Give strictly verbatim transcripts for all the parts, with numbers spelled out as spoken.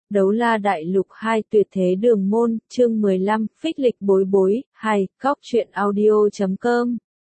Đấu la đại lục hai tuyệt thế đường môn, chương mười lăm, phích lịch bối bối, hai, góc truyện audio chấm com.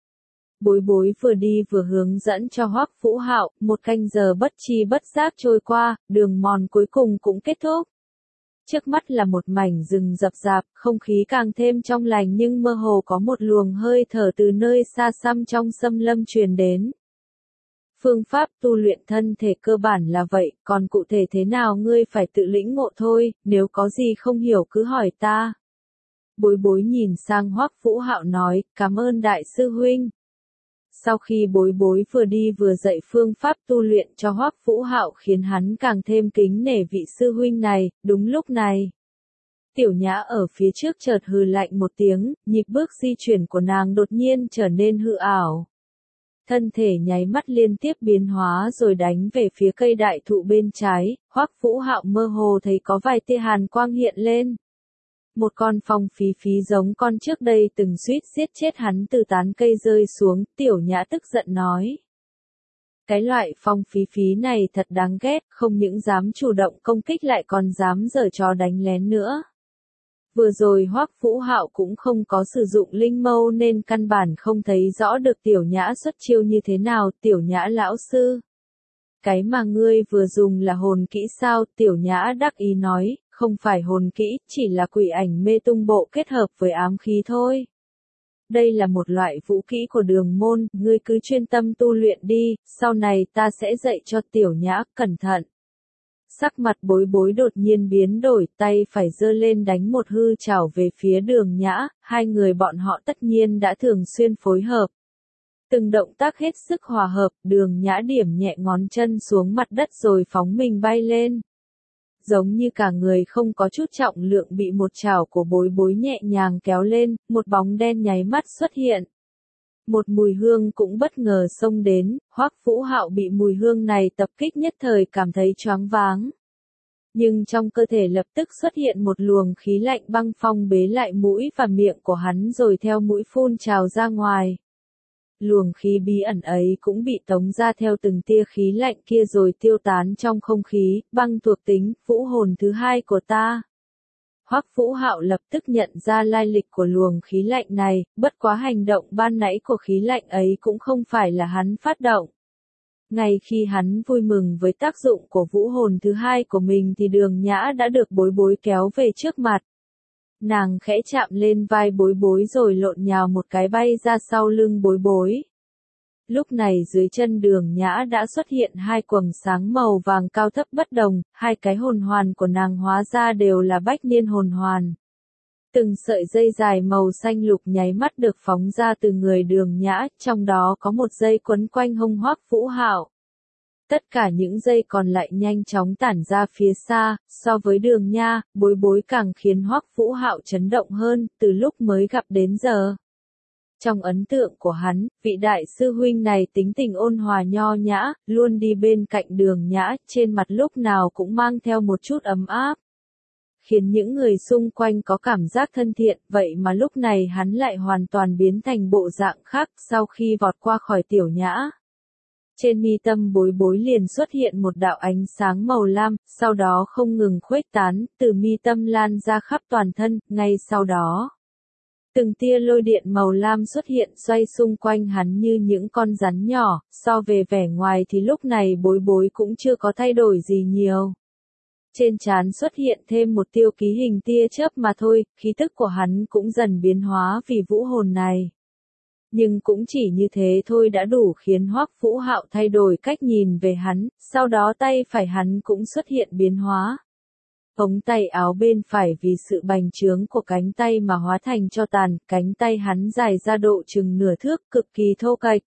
Bối bối vừa đi vừa hướng dẫn cho Hoắc Vũ Hạo, một canh giờ bất chi bất giác trôi qua, đường mòn cuối cùng cũng kết thúc. Trước mắt là một mảnh rừng rậm rạp, không khí càng thêm trong lành nhưng mơ hồ có một luồng hơi thở từ nơi xa xăm trong xâm lâm truyền đến. Phương pháp tu luyện thân thể cơ bản là vậy, còn cụ thể thế nào ngươi phải tự lĩnh ngộ thôi, nếu có gì không hiểu cứ hỏi ta. Bối bối nhìn sang Hoắc Vũ Hạo nói, cảm ơn đại sư huynh. Sau khi bối bối vừa đi vừa dạy phương pháp tu luyện cho Hoắc Vũ Hạo khiến hắn càng thêm kính nể vị sư huynh này, đúng lúc này. Tiểu Nhã ở phía trước chợt hừ lạnh một tiếng, nhịp bước di chuyển của nàng đột nhiên trở nên hư ảo. Thân thể nháy mắt liên tiếp biến hóa rồi đánh về phía cây đại thụ bên trái, Hoắc Vũ Hạo mơ hồ thấy có vài tia hàn quang hiện lên. Một con phong phí phí giống con trước đây từng suýt giết chết hắn từ tán cây rơi xuống, Tiểu Nhã tức giận nói. Cái loại phong phí phí này thật đáng ghét, không những dám chủ động công kích lại còn dám giở trò đánh lén nữa. Vừa rồi Hoắc Vũ Hạo cũng không có sử dụng linh mâu nên căn bản không thấy rõ được Tiểu Nhã xuất chiêu như thế nào, Tiểu Nhã lão sư. Cái mà ngươi vừa dùng là hồn kỹ sao, Tiểu Nhã đắc ý nói, không phải hồn kỹ, chỉ là quỷ ảnh mê tung bộ kết hợp với ám khí thôi. Đây là một loại vũ kỹ của đường môn, ngươi cứ chuyên tâm tu luyện đi, sau này ta sẽ dạy cho Tiểu Nhã, cẩn thận. Sắc mặt bối bối đột nhiên biến đổi, tay phải giơ lên đánh một hư chảo về phía Đường Nhã, hai người bọn họ tất nhiên đã thường xuyên phối hợp. Từng động tác hết sức hòa hợp, Đường Nhã điểm nhẹ ngón chân xuống mặt đất rồi phóng mình bay lên. Giống như cả người không có chút trọng lượng bị một chảo của bối bối nhẹ nhàng kéo lên, một bóng đen nháy mắt xuất hiện. Một mùi hương cũng bất ngờ xông đến, Hoắc Vũ Hạo bị mùi hương này tập kích nhất thời cảm thấy choáng váng. Nhưng trong cơ thể lập tức xuất hiện một luồng khí lạnh băng phong bế lại mũi và miệng của hắn rồi theo mũi phun trào ra ngoài. Luồng khí bí ẩn ấy cũng bị tống ra theo từng tia khí lạnh kia rồi tiêu tán trong không khí, băng thuộc tính, vũ hồn thứ hai của ta. Hoắc Vũ Hạo lập tức nhận ra lai lịch của luồng khí lạnh này, bất quá hành động ban nãy của khí lạnh ấy cũng không phải là hắn phát động. Ngay khi hắn vui mừng với tác dụng của vũ hồn thứ hai của mình thì Đường Nhã đã được bối bối kéo về trước mặt. Nàng khẽ chạm lên vai bối bối rồi lộn nhào một cái bay ra sau lưng bối bối. Lúc này dưới chân Đường Nhã đã xuất hiện hai quầng sáng màu vàng cao thấp bất đồng, hai cái hồn hoàn của nàng hóa ra đều là bách niên hồn hoàn. Từng sợi dây dài màu xanh lục nháy mắt được phóng ra từ người Đường Nhã, trong đó có một dây quấn quanh hông Hoắc Vũ Hạo. Tất cả những dây còn lại nhanh chóng tản ra phía xa, so với Đường Nha, bối bối càng khiến Hoắc Vũ Hạo chấn động hơn, từ lúc mới gặp đến giờ. Trong ấn tượng của hắn, vị đại sư huynh này tính tình ôn hòa nho nhã, luôn đi bên cạnh Đường Nhã, trên mặt lúc nào cũng mang theo một chút ấm áp. Khiến những người xung quanh có cảm giác thân thiện, vậy mà lúc này hắn lại hoàn toàn biến thành bộ dạng khác sau khi vọt qua khỏi Tiểu Nhã. Trên mi tâm bối bối liền xuất hiện một đạo ánh sáng màu lam, sau đó không ngừng khuếch tán, từ mi tâm lan ra khắp toàn thân, ngay sau đó. Từng tia lôi điện màu lam xuất hiện xoay xung quanh hắn như những con rắn nhỏ, so về vẻ ngoài thì lúc này bối bối cũng chưa có thay đổi gì nhiều. Trên trán xuất hiện thêm một tiêu ký hình tia chớp mà thôi, khí tức của hắn cũng dần biến hóa vì vũ hồn này. Nhưng cũng chỉ như thế thôi đã đủ khiến Hoắc Vũ Hạo thay đổi cách nhìn về hắn, sau đó tay phải hắn cũng xuất hiện biến hóa. Ống tay áo bên phải vì sự bành trướng của cánh tay mà hóa thành tro tàn, cánh tay hắn dài ra độ chừng nửa thước, cực kỳ thô kệch.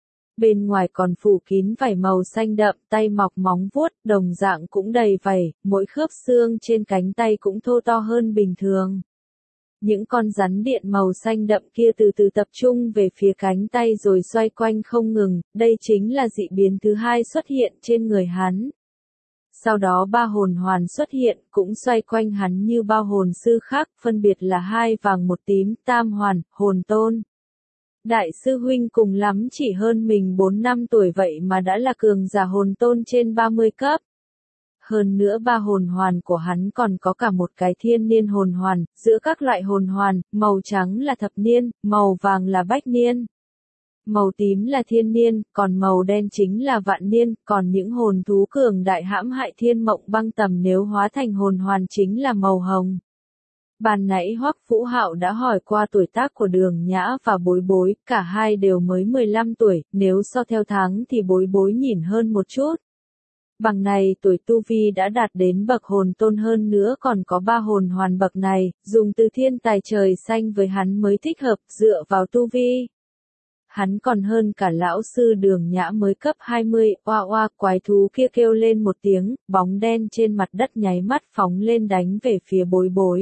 Bên ngoài còn phủ kín vảy màu xanh đậm, tay mọc móng vuốt, đồng dạng cũng đầy vảy, mỗi khớp xương trên cánh tay cũng thô to hơn bình thường. Những con rắn điện màu xanh đậm kia từ từ tập trung về phía cánh tay rồi xoay quanh không ngừng, đây chính là dị biến thứ hai xuất hiện trên người hắn. Sau đó ba hồn hoàn xuất hiện, cũng xoay quanh hắn như ba hồn sư khác, phân biệt là hai vàng một tím, tam hoàn, hồn tôn. Đại sư huynh cùng lắm chỉ hơn mình bốn năm tuổi vậy mà đã là cường giả hồn tôn trên ba mươi cấp. hơn nữa ba hồn hoàn của hắn còn có cả một cái thiên niên hồn hoàn, giữa các loại hồn hoàn, màu trắng là thập niên, màu vàng là bách niên. Màu tím là thiên niên, còn màu đen chính là vạn niên, còn những hồn thú cường đại hãm hại thiên mộng băng tầm nếu hóa thành hồn hoàn chính là màu hồng. Ban nãy Hoắc Vũ Hạo đã hỏi qua tuổi tác của Đường Nhã và Bối Bối, cả hai đều mới mười lăm tuổi, nếu so theo tháng thì Bối Bối nhìn hơn một chút. Bằng này tuổi tu vi đã đạt đến bậc hồn tôn hơn nữa còn có ba hồn hoàn bậc này, dùng từ thiên tài trời xanh với hắn mới thích hợp, dựa vào tu vi. Hắn còn hơn cả lão sư Đường Nhã mới cấp hai mươi, oa oa, quái thú kia kêu lên một tiếng, bóng đen trên mặt đất nháy mắt phóng lên đánh về phía Bối Bối.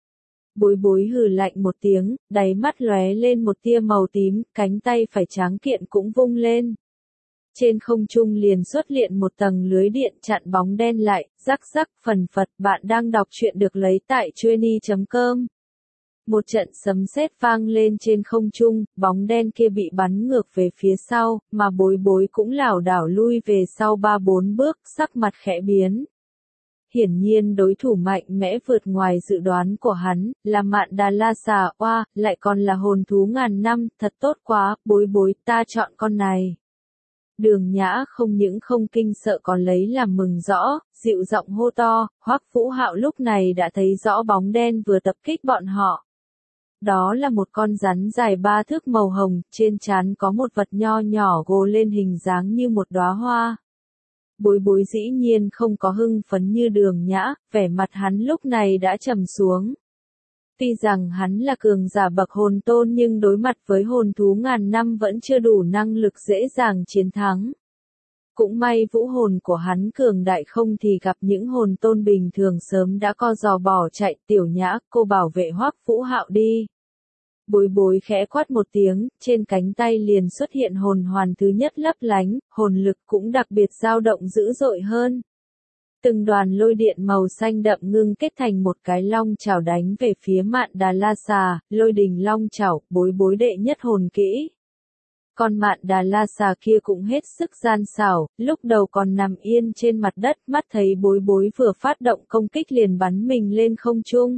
Bối Bối hừ lạnh một tiếng, đáy mắt lóe lên một tia màu tím, cánh tay phải tráng kiện cũng vung lên. Trên không trung liền xuất hiện một tầng lưới điện chặn bóng đen lại, rắc rắc phần phật. Bạn đang đọc truyện được lấy tại chuyenny chấm com. Một trận sấm sét vang lên trên không trung, bóng đen kia bị bắn ngược về phía sau, mà Bối Bối cũng lảo đảo lui về sau ba bốn bước, sắc mặt khẽ biến. Hiển nhiên đối thủ mạnh mẽ vượt ngoài dự đoán của hắn, là Mạn Đà La Xà, oa, lại còn là hồn thú ngàn năm, thật tốt quá, Bối Bối, ta chọn con này. Đường Nhã không những không kinh sợ còn lấy làm mừng rõ, dịu giọng hô to. Hoắc Vũ Hạo lúc này đã thấy rõ bóng đen vừa tập kích bọn họ. Đó là một con rắn dài ba thước màu hồng, trên trán có một vật nho nhỏ gồ lên hình dáng như một đóa hoa. Bối Bối dĩ nhiên không có hưng phấn như Đường Nhã, vẻ mặt hắn lúc này đã trầm xuống. Tuy rằng hắn là cường giả bậc hồn tôn nhưng đối mặt với hồn thú ngàn năm vẫn chưa đủ năng lực dễ dàng chiến thắng. Cũng may vũ hồn của hắn cường đại không thì gặp những hồn tôn bình thường sớm đã co giò bỏ chạy. Tiểu Nhã, cô bảo vệ Hoắc Vũ Hạo đi. Bối Bối khẽ quát một tiếng, trên cánh tay liền xuất hiện hồn hoàn thứ nhất lấp lánh, hồn lực cũng đặc biệt dao động dữ dội hơn. Từng đoàn lôi điện màu xanh đậm ngưng kết thành một cái long chảo đánh về phía Mạn Đà La Xà, lôi đình long chảo, Bối Bối đệ nhất hồn kỹ. Con Mạn Đà La Xà kia cũng hết sức gian xảo, lúc đầu còn nằm yên trên mặt đất, mắt thấy Bối Bối vừa phát động công kích liền bắn mình lên không trung.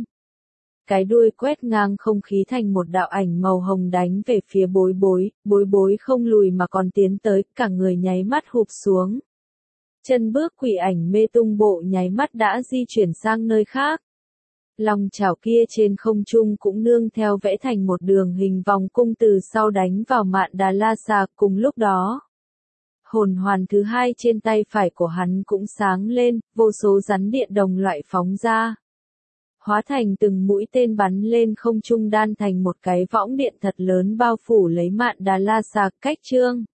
Cái đuôi quét ngang không khí thành một đạo ảnh màu hồng đánh về phía Bối Bối, Bối Bối không lùi mà còn tiến tới, cả người nháy mắt hụp xuống. Chân bước quỷ ảnh mê tung bộ nháy mắt đã di chuyển sang nơi khác. Long chảo kia trên không trung cũng nương theo vẽ thành một đường hình vòng cung từ sau đánh vào Mạn Đà La Xà. Cùng lúc đó, hồn hoàn thứ hai trên tay phải của hắn cũng sáng lên, vô số rắn điện đồng loại phóng ra. Hóa thành từng mũi tên bắn lên không trung đan thành một cái võng điện thật lớn bao phủ lấy Mạn Đà La Xà. Cách chương